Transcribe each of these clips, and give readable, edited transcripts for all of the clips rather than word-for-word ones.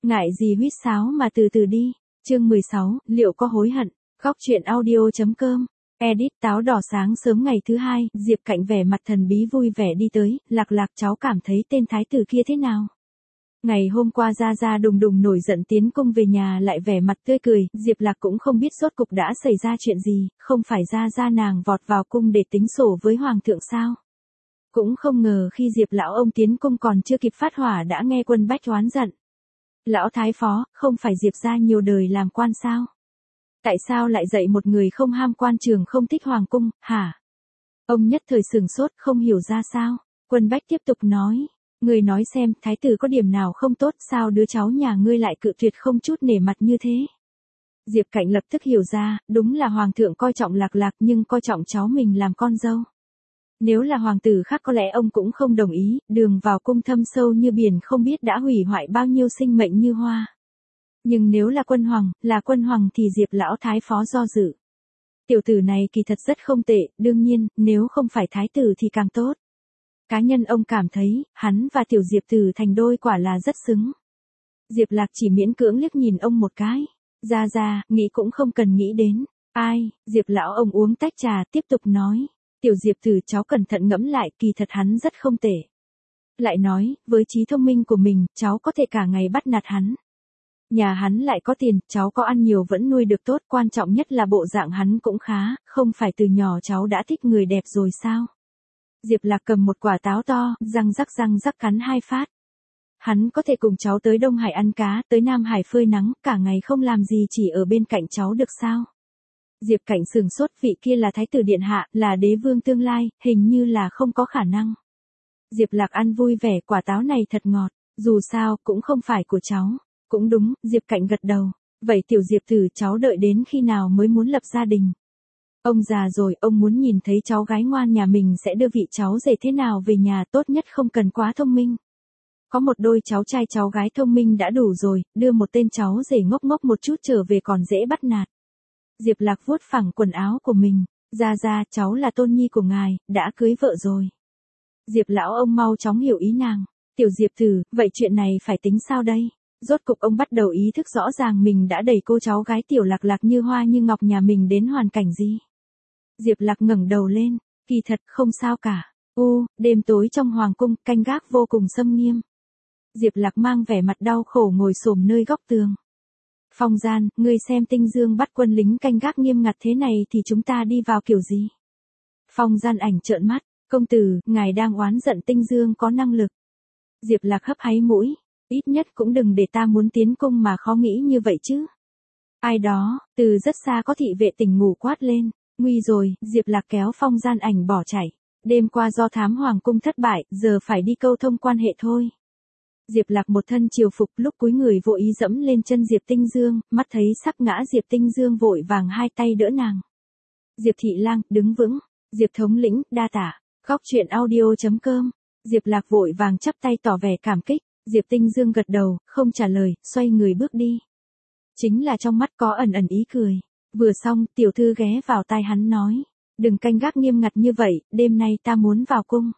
Ngại gì huýt sáo mà từ từ đi. Chương 16, liệu có hối hận? Góc truyện audio.com. Edit táo đỏ. Sáng sớm ngày thứ hai, Diệp Cạnh vẻ mặt thần bí vui vẻ đi tới, Lạc Lạc cháu cảm thấy tên thái tử kia thế nào? Ngày hôm qua Gia Gia đùng đùng nổi giận tiến cung về nhà lại vẻ mặt tươi cười, Diệp Lạc cũng không biết rốt cục đã xảy ra chuyện gì, không phải Gia Gia nàng vọt vào cung để tính sổ với Hoàng thượng sao? Cũng không ngờ khi Diệp lão ông tiến cung còn chưa kịp phát hỏa đã nghe Quân Bách oán giận. Lão thái phó, không phải Diệp gia nhiều đời làm quan sao? Tại sao lại dạy một người không ham quan trường không thích hoàng cung, hả? Ông nhất thời sửng sốt không hiểu ra sao. Quân Bách tiếp tục nói. Người nói xem, thái tử có điểm nào không tốt sao đứa cháu nhà ngươi lại cự tuyệt không chút nể mặt như thế? Diệp Cạnh lập tức hiểu ra, đúng là hoàng thượng coi trọng Lạc Lạc nhưng coi trọng cháu mình làm con dâu. Nếu là hoàng tử khác có lẽ ông cũng không đồng ý, đường vào cung thâm sâu như biển không biết đã hủy hoại bao nhiêu sinh mệnh như hoa. Nhưng nếu là quân hoàng thì Diệp lão thái phó do dự. Tiểu tử này kỳ thật rất không tệ, đương nhiên, nếu không phải thái tử thì càng tốt. Cá nhân ông cảm thấy, hắn và tiểu Diệp tử thành đôi quả là rất xứng. Diệp Lạc chỉ miễn cưỡng liếc nhìn ông một cái. Ra, nghĩ cũng không cần nghĩ đến. Ai, Diệp lão ông uống tách trà tiếp tục nói. Tiểu Diệp tử cháu cẩn thận ngẫm lại, kỳ thật hắn rất không tệ. Lại nói, với trí thông minh của mình, cháu có thể cả ngày bắt nạt hắn. Nhà hắn lại có tiền, cháu có ăn nhiều vẫn nuôi được tốt, quan trọng nhất là bộ dạng hắn cũng khá, không phải từ nhỏ cháu đã thích người đẹp rồi sao? Diệp Lạc cầm một quả táo to, răng rắc cắn 2 phát. Hắn có thể cùng cháu tới Đông Hải ăn cá, tới Nam Hải phơi nắng, cả ngày không làm gì chỉ ở bên cạnh cháu được sao? Diệp Cạnh sửng sốt, vị kia là thái tử điện hạ, là đế vương tương lai, hình như là không có khả năng. Diệp Lạc ăn vui vẻ, quả táo này thật ngọt, dù sao cũng không phải của cháu. Cũng đúng, Diệp Cạnh gật đầu. Vậy tiểu Diệp tử cháu đợi đến khi nào mới muốn lập gia đình? Ông già rồi, ông muốn nhìn thấy cháu gái ngoan nhà mình sẽ đưa vị cháu rể thế nào về nhà, tốt nhất không cần quá thông minh. Có một đôi cháu trai cháu gái thông minh đã đủ rồi, đưa một tên cháu rể ngốc một chút trở về còn dễ bắt nạt. Diệp Lạc vuốt phẳng quần áo của mình. Ra, cháu là tôn nhi của ngài, đã cưới vợ rồi. Diệp lão ông mau chóng hiểu ý nàng. Tiểu Diệp tử, vậy chuyện này phải tính sao đây? Rốt cục ông bắt đầu ý thức rõ ràng mình đã đẩy cô cháu gái tiểu Lạc Lạc như hoa như ngọc nhà mình đến hoàn cảnh gì. Diệp Lạc ngẩng đầu lên, kỳ thật không sao cả. Đêm tối trong hoàng cung, canh gác vô cùng xâm nghiêm. Diệp Lạc mang vẻ mặt đau khổ ngồi xổm nơi góc tường. Phong Gian, ngươi xem Tinh Dương bắt quân lính canh gác nghiêm ngặt thế này thì chúng ta đi vào kiểu gì? Phong Gian ảnh trợn mắt, công tử, ngài đang oán giận Tinh Dương có năng lực. Diệp Lạc hấp háy mũi. Ít nhất cũng đừng để ta muốn tiến cung mà khó nghĩ như vậy chứ. Ai đó, từ rất xa có thị vệ tỉnh ngủ quát lên. Nguy rồi, Diệp Lạc kéo Phong Gian ảnh bỏ chạy. Đêm qua do thám hoàng cung thất bại, giờ phải đi câu thông quan hệ thôi. Diệp Lạc một thân triều phục lúc cúi người vội ý dẫm lên chân Diệp Tinh Dương, mắt thấy sắp ngã Diệp Tinh Dương vội vàng hai tay đỡ nàng. Diệp thị lang, đứng vững. Diệp thống lĩnh, đa tả. Góc truyện audio.com. Diệp Lạc vội vàng chắp tay tỏ vẻ cảm kích. Diệp Tinh Dương gật đầu, không trả lời, xoay người bước đi. Chính là trong mắt có ẩn ý cười. Vừa xong, tiểu thư ghé vào tai hắn nói. Đừng canh gác nghiêm ngặt như vậy, đêm nay ta muốn vào cung.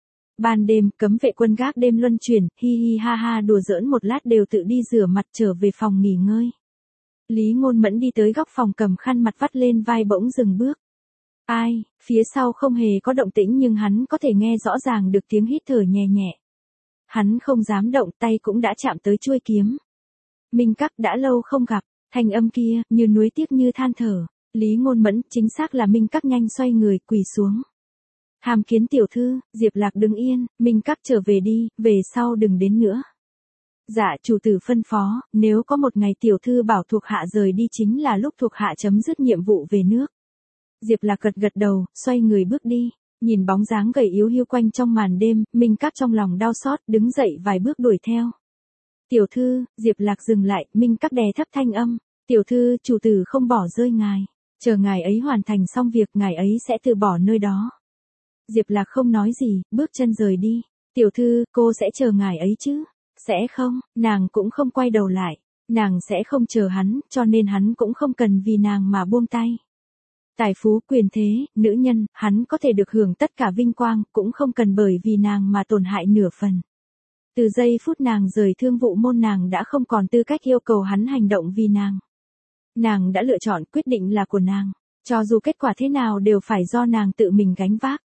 Ban đêm, cấm vệ quân gác đêm luân chuyển, hi hi ha ha đùa giỡn một lát đều tự đi rửa mặt trở về phòng nghỉ ngơi. Lý Ngôn Mẫn đi tới góc phòng cầm khăn mặt vắt lên vai bỗng dừng bước. Ai, phía sau không hề có động tĩnh nhưng hắn có thể nghe rõ ràng được tiếng hít thở nhẹ nhẹ. Hắn không dám động, tay cũng đã chạm tới chuôi kiếm. Minh Các đã lâu không gặp, thanh âm kia, như nuối tiếc như than thở. Lý Ngôn Mẫn, chính xác là Minh Các nhanh xoay người, quỳ xuống. Hàm kiến tiểu thư, Diệp Lạc đứng yên, Minh Các trở về đi, về sau đừng đến nữa. Dạ chủ tử phân phó, nếu có một ngày tiểu thư bảo thuộc hạ rời đi chính là lúc thuộc hạ chấm dứt nhiệm vụ về nước. Diệp Lạc gật đầu, xoay người bước đi. Nhìn bóng dáng gầy yếu hiu quanh trong màn đêm, Minh Các trong lòng đau xót, đứng dậy vài bước đuổi theo. Tiểu thư, Diệp Lạc dừng lại, Minh Các đè thấp thanh âm. Tiểu thư, chủ tử không bỏ rơi ngài. Chờ ngài ấy hoàn thành xong việc, ngài ấy sẽ từ bỏ nơi đó. Diệp Lạc không nói gì, bước chân rời đi. Tiểu thư, cô sẽ chờ ngài ấy chứ? Sẽ không, nàng cũng không quay đầu lại. Nàng sẽ không chờ hắn, cho nên hắn cũng không cần vì nàng mà buông tay. Tài phú quyền thế, nữ nhân, hắn có thể được hưởng tất cả vinh quang, cũng không cần bởi vì nàng mà tổn hại nửa phần. Từ giây phút nàng rời Thương vụ môn nàng đã không còn tư cách yêu cầu hắn hành động vì nàng. Nàng đã lựa chọn, quyết định là của nàng. Cho dù kết quả thế nào đều phải do nàng tự mình gánh vác.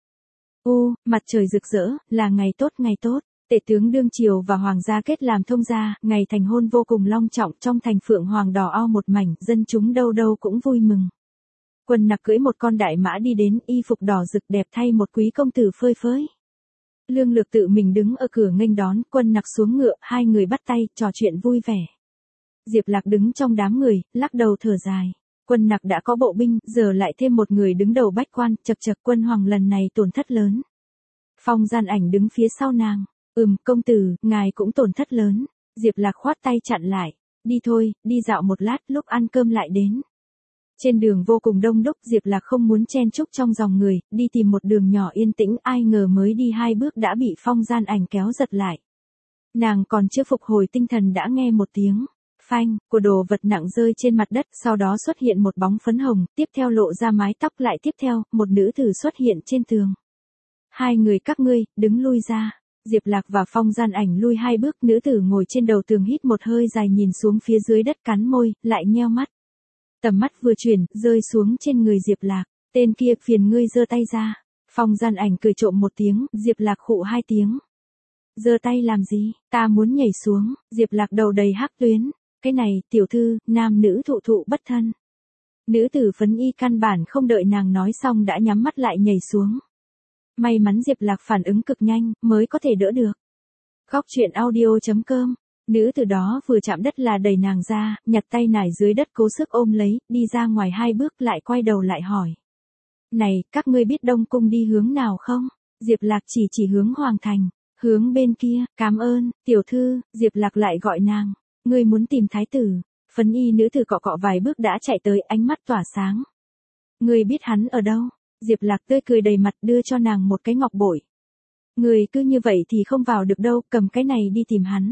Mặt trời rực rỡ, là ngày tốt ngày tốt. Tể tướng đương triều và hoàng gia kết làm thông gia, ngày thành hôn vô cùng long trọng, trong thành phượng hoàng đỏ ao một mảnh, dân chúng đâu đâu cũng vui mừng. Quân Nặc cưỡi một con đại mã đi đến, y phục đỏ rực đẹp thay một quý công tử phơi phới. Lương Lược tự mình đứng ở cửa nghênh đón, Quân Nặc xuống ngựa, hai người bắt tay, trò chuyện vui vẻ. Diệp Lạc đứng trong đám người, lắc đầu thở dài. Quân Nặc đã có bộ binh, giờ lại thêm một người đứng đầu bách quan, chật chật Quân Hoàng lần này tổn thất lớn. Phong Gian Ảnh đứng phía sau nàng. Công tử, ngài cũng tổn thất lớn. Diệp Lạc khoát tay chặn lại. Đi thôi, đi dạo một lát, lúc ăn cơm lại đến. Trên đường vô cùng đông đúc, Diệp Lạc không muốn chen chúc trong dòng người, đi tìm một đường nhỏ yên tĩnh, ai ngờ mới đi 2 bước đã bị Phong Gian Ảnh kéo giật lại. Nàng còn chưa phục hồi tinh thần đã nghe một tiếng phanh của đồ vật nặng rơi trên mặt đất, sau đó xuất hiện một bóng phấn hồng, tiếp theo lộ ra mái tóc, lại tiếp theo, một nữ tử xuất hiện trên tường. Hai người các ngươi, đứng lui ra. Diệp Lạc và Phong Gian Ảnh lui 2 bước, nữ tử ngồi trên đầu tường hít một hơi dài nhìn xuống phía dưới đất cắn môi, lại nheo mắt. Tầm mắt vừa chuyển, rơi xuống trên người Diệp Lạc. Tên kia, phiền ngươi giơ tay ra. Phong Gian Ảnh cười trộm một tiếng, Diệp Lạc khụ 2 tiếng. Giơ tay làm gì, ta muốn nhảy xuống. Diệp Lạc đầu đầy hắc tuyến. Cái này, tiểu thư, nam nữ thụ thụ bất thân. Nữ tử phấn y căn bản không đợi nàng nói xong đã nhắm mắt lại nhảy xuống. May mắn Diệp Lạc phản ứng cực nhanh, mới có thể đỡ được. Góc truyện audio.com. Nữ tử đó vừa chạm đất là đẩy nàng ra, nhặt tay nải dưới đất cố sức ôm lấy, đi ra ngoài 2 bước lại quay đầu lại hỏi. Này, các ngươi biết Đông Cung đi hướng nào không? Diệp Lạc chỉ hướng Hoàng Thành. Hướng bên kia, cảm ơn, tiểu thư. Diệp Lạc lại gọi nàng. Ngươi muốn tìm thái tử. Phấn y nữ tử cọ cọ vài bước đã chạy tới, ánh mắt tỏa sáng. Ngươi biết hắn ở đâu? Diệp Lạc tươi cười đầy mặt, đưa cho nàng một cái ngọc bội. Ngươi cứ như vậy thì không vào được đâu, cầm cái này đi tìm hắn.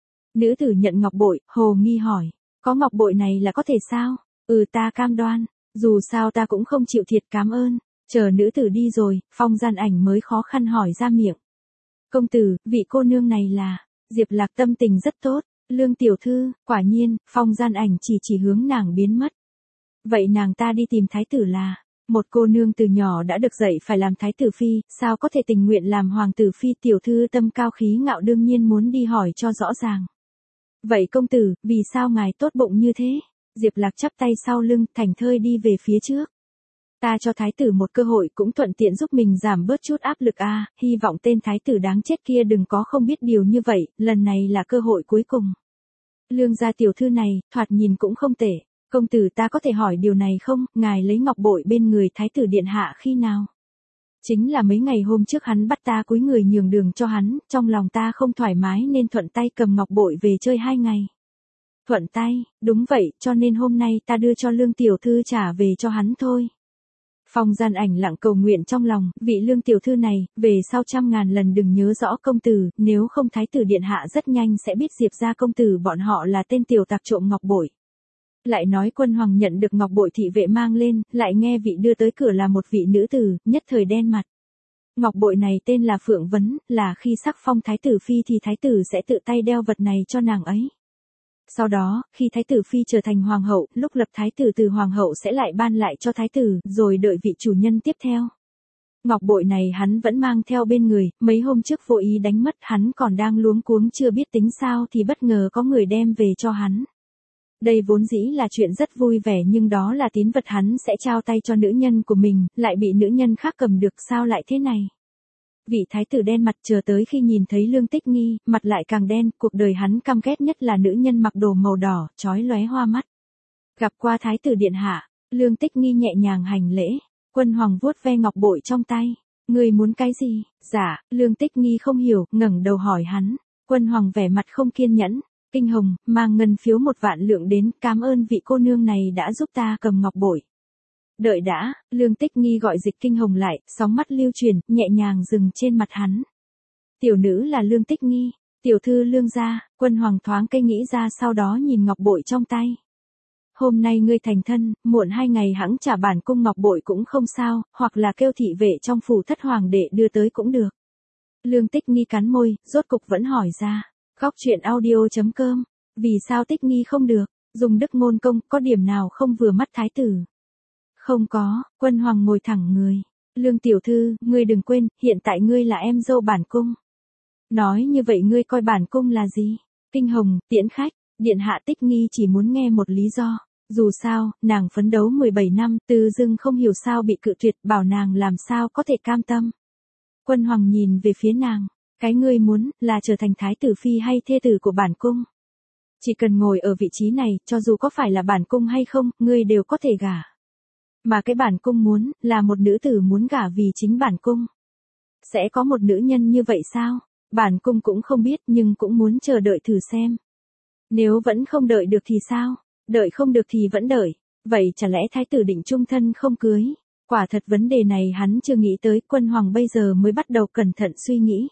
Nữ tử nhận ngọc bội, hồ nghi hỏi. Có ngọc bội này là có thể sao? Ta cam đoan. Dù sao ta cũng không chịu thiệt, cảm ơn. Chờ nữ tử đi rồi, Phong Gian Ảnh mới khó khăn hỏi ra miệng. Công tử, vị cô nương này là... Diệp Lạc tâm tình rất tốt. Lương tiểu thư. Quả nhiên, Phong Gian Ảnh chỉ hướng nàng biến mất. Vậy nàng ta đi tìm thái tử là... Một cô nương từ nhỏ đã được dạy phải làm thái tử phi, sao có thể tình nguyện làm hoàng tử phi? Tiểu thư tâm cao khí ngạo đương nhiên muốn đi hỏi cho rõ ràng. Vậy công tử, vì sao ngài tốt bụng như thế? Diệp Lạc chắp tay sau lưng, thảnh thơi đi về phía trước. Ta cho thái tử một cơ hội, cũng thuận tiện giúp mình giảm bớt chút áp lực hy vọng tên thái tử đáng chết kia đừng có không biết điều như vậy, lần này là cơ hội cuối cùng. Lương gia tiểu thư này, thoạt nhìn cũng không tệ. Công tử, ta có thể hỏi điều này không, ngài lấy ngọc bội bên người thái tử điện hạ khi nào? Chính là mấy ngày hôm trước hắn bắt ta cúi người nhường đường cho hắn, trong lòng ta không thoải mái nên thuận tay cầm ngọc bội về chơi 2 ngày. Thuận tay, đúng vậy, cho nên hôm nay ta đưa cho Lương tiểu thư trả về cho hắn thôi. Phong Gian Ảnh lặng cầu nguyện trong lòng, vị Lương tiểu thư này, về sau 100.000 lần đừng nhớ rõ công tử, nếu không thái tử điện hạ rất nhanh sẽ biết Diệp gia công tử bọn họ là tên tiểu tặc trộm ngọc bội. Lại nói Quân Hoàng nhận được ngọc bội thị vệ mang lên, lại nghe vị đưa tới cửa là một vị nữ tử, nhất thời đen mặt. Ngọc bội này tên là Phượng Vấn, là khi sắc phong thái tử phi thì thái tử sẽ tự tay đeo vật này cho nàng ấy. Sau đó, khi thái tử phi trở thành hoàng hậu, lúc lập thái tử từ hoàng hậu sẽ lại ban lại cho thái tử, rồi đợi vị chủ nhân tiếp theo. Ngọc bội này hắn vẫn mang theo bên người, mấy hôm trước vô ý đánh mất, hắn còn đang luống cuống chưa biết tính sao thì bất ngờ có người đem về cho hắn. Đây vốn dĩ là chuyện rất vui vẻ nhưng đó là tín vật hắn sẽ trao tay cho nữ nhân của mình, lại bị nữ nhân khác cầm được, sao lại thế này? Vị thái tử đen mặt, chờ tới khi nhìn thấy Lương Tích Nghi, mặt lại càng đen, cuộc đời hắn căm ghét nhất là nữ nhân mặc đồ màu đỏ, chói lóe hoa mắt. Gặp qua thái tử điện hạ, Lương Tích Nghi nhẹ nhàng hành lễ. Quân Hoàng vuốt ve ngọc bội trong tay. Ngươi muốn cái gì? Dạ, Lương Tích Nghi không hiểu, ngẩng đầu hỏi hắn. Quân Hoàng vẻ mặt không kiên nhẫn. Kinh Hồng, mang ngân phiếu 1 vạn lượng đến, cảm ơn vị cô nương này đã giúp ta cầm ngọc bội. Đợi đã, Lương Tích Nghi gọi Dịch Kinh Hồng lại, sóng mắt lưu truyền, nhẹ nhàng dừng trên mặt hắn. Tiểu nữ là Lương Tích Nghi, tiểu thư Lương gia. Quân Hoàng thoáng cây nghĩ ra, sau đó nhìn ngọc bội trong tay. Hôm nay ngươi thành thân, muộn 2 ngày hẵng trả bản cung ngọc bội cũng không sao, hoặc là kêu thị vệ trong phủ thất hoàng đệ đưa tới cũng được. Lương Tích Nghi cắn môi, rốt cục vẫn hỏi ra. Góc truyện audio.com. Vì sao Tích Nghi không được? Dùng đức ngôn công, có điểm nào không vừa mắt thái tử? Không có, Quân Hoàng ngồi thẳng người. Lương tiểu thư, ngươi đừng quên, hiện tại ngươi là em dâu bản cung. Nói như vậy ngươi coi bản cung là gì? Kinh hồng, tiễn khách, điện hạ Tích Nghi chỉ muốn nghe một lý do. Dù sao, nàng phấn đấu 17 năm, Từ Dưng không hiểu sao bị cự tuyệt, bảo nàng làm sao có thể cam tâm. Quân Hoàng nhìn về phía nàng, cái ngươi muốn, là trở thành thái tử phi hay thê tử của bản cung. Chỉ cần ngồi ở vị trí này, cho dù có phải là bản cung hay không, ngươi đều có thể gả. Mà cái bản cung muốn, là một nữ tử muốn gả vì chính bản cung. Sẽ có một nữ nhân như vậy sao? Bản cung cũng không biết nhưng cũng muốn chờ đợi thử xem. Nếu vẫn không đợi được thì sao? Đợi không được thì vẫn đợi. Vậy chả lẽ thái tử định chung thân không cưới? Quả thật vấn đề này hắn chưa nghĩ tới, Quân Hoàng bây giờ mới bắt đầu cẩn thận suy nghĩ.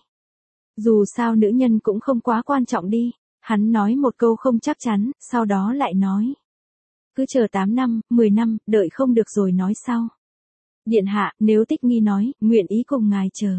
Dù sao nữ nhân cũng không quá quan trọng đi. Hắn nói một câu không chắc chắn, sau đó lại nói. Cứ chờ 8 năm, 10 năm, đợi không được rồi nói sau. Điện hạ, nếu Tích Nghi nói, nguyện ý cùng ngài chờ.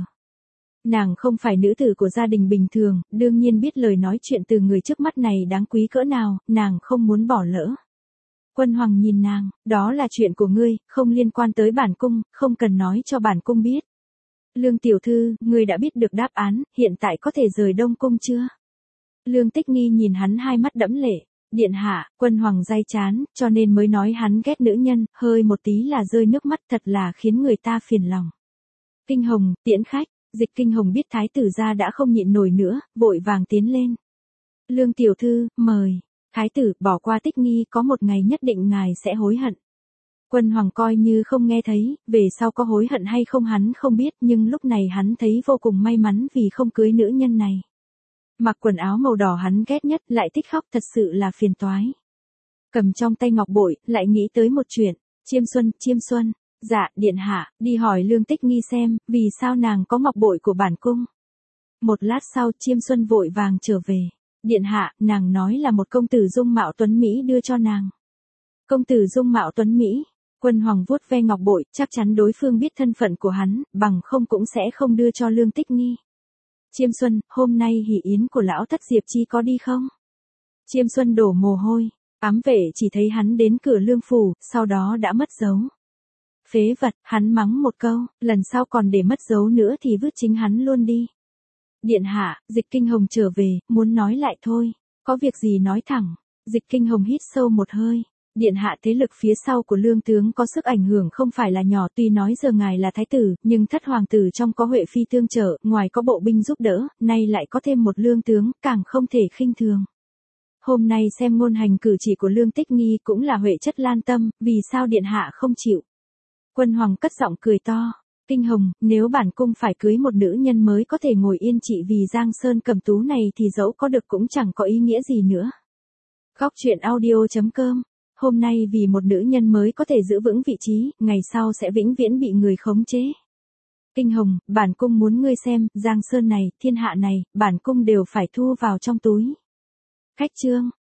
Nàng không phải nữ tử của gia đình bình thường, đương nhiên biết lời nói chuyện từ người trước mắt này đáng quý cỡ nào, nàng không muốn bỏ lỡ. Quân Hoàng nhìn nàng, đó là chuyện của ngươi, không liên quan tới bản cung, không cần nói cho bản cung biết. Lương tiểu thư, ngươi đã biết được đáp án, hiện tại có thể rời Đông Cung chưa? Lương Tích Nghi nhìn hắn hai mắt đẫm lệ. Điện hạ, Quân Hoàng day chán, cho nên mới nói hắn ghét nữ nhân, hơi một tí là rơi nước mắt, thật là khiến người ta phiền lòng. Kinh hồng, tiễn khách, Dịch Kinh Hồng biết thái tử gia đã không nhịn nổi nữa, vội vàng tiến lên. Lương tiểu thư, mời. Thái tử, bỏ qua Tích Nghi, có một ngày nhất định ngài sẽ hối hận. Quân Hoàng coi như không nghe thấy, về sau có hối hận hay không hắn không biết, nhưng lúc này hắn thấy vô cùng may mắn vì không cưới nữ nhân này. Mặc quần áo màu đỏ hắn ghét nhất, lại thích khóc, thật sự là phiền toái. Cầm trong tay ngọc bội, lại nghĩ tới một chuyện. Chiêm Xuân. Dạ, điện hạ, đi hỏi Lương Tích Nghi xem, vì sao nàng có ngọc bội của bản cung. Một lát sau, Chiêm Xuân vội vàng trở về. Điện hạ, nàng nói là một công tử dung mạo tuấn Mỹ đưa cho nàng. Công tử dung mạo tuấn Mỹ. Quân Hoàng vuốt ve ngọc bội, chắc chắn đối phương biết thân phận của hắn, bằng không cũng sẽ không đưa cho Lương Tích Nghi. Chiêm Xuân, hôm nay hỷ yến của lão thất Diệp Chi có đi không? Chiêm Xuân đổ mồ hôi, ám vệ chỉ thấy hắn đến cửa lương phủ, sau đó đã mất dấu. Phế vật, hắn mắng một câu, lần sau còn để mất dấu nữa thì vứt chính hắn luôn đi. Điện hạ, Dịch Kinh Hồng trở về, muốn nói lại thôi, có việc gì nói thẳng. Dịch Kinh Hồng hít sâu một hơi. Điện hạ, thế lực phía sau của Lương tướng có sức ảnh hưởng không phải là nhỏ, tuy nói giờ ngài là thái tử, nhưng thất hoàng tử trong có Huệ phi tương trợ, ngoài có bộ binh giúp đỡ, nay lại có thêm một Lương tướng, càng không thể khinh thường. Hôm nay xem ngôn hành cử chỉ của Lương Tích Nghi cũng là Huệ chất lan tâm, vì sao điện hạ không chịu? Quân Hoàng cất giọng cười to. Kinh Hồng, nếu bản cung phải cưới một nữ nhân mới có thể ngồi yên trị vì Giang Sơn Cầm Tú này thì dẫu có được cũng chẳng có ý nghĩa gì nữa. Góc truyện audio.com. Hôm nay vì một nữ nhân mới có thể giữ vững vị trí, ngày sau sẽ vĩnh viễn bị người khống chế. Kinh Hồng, bản cung muốn ngươi xem, Giang Sơn này, thiên hạ này, bản cung đều phải thu vào trong túi. Khách trương.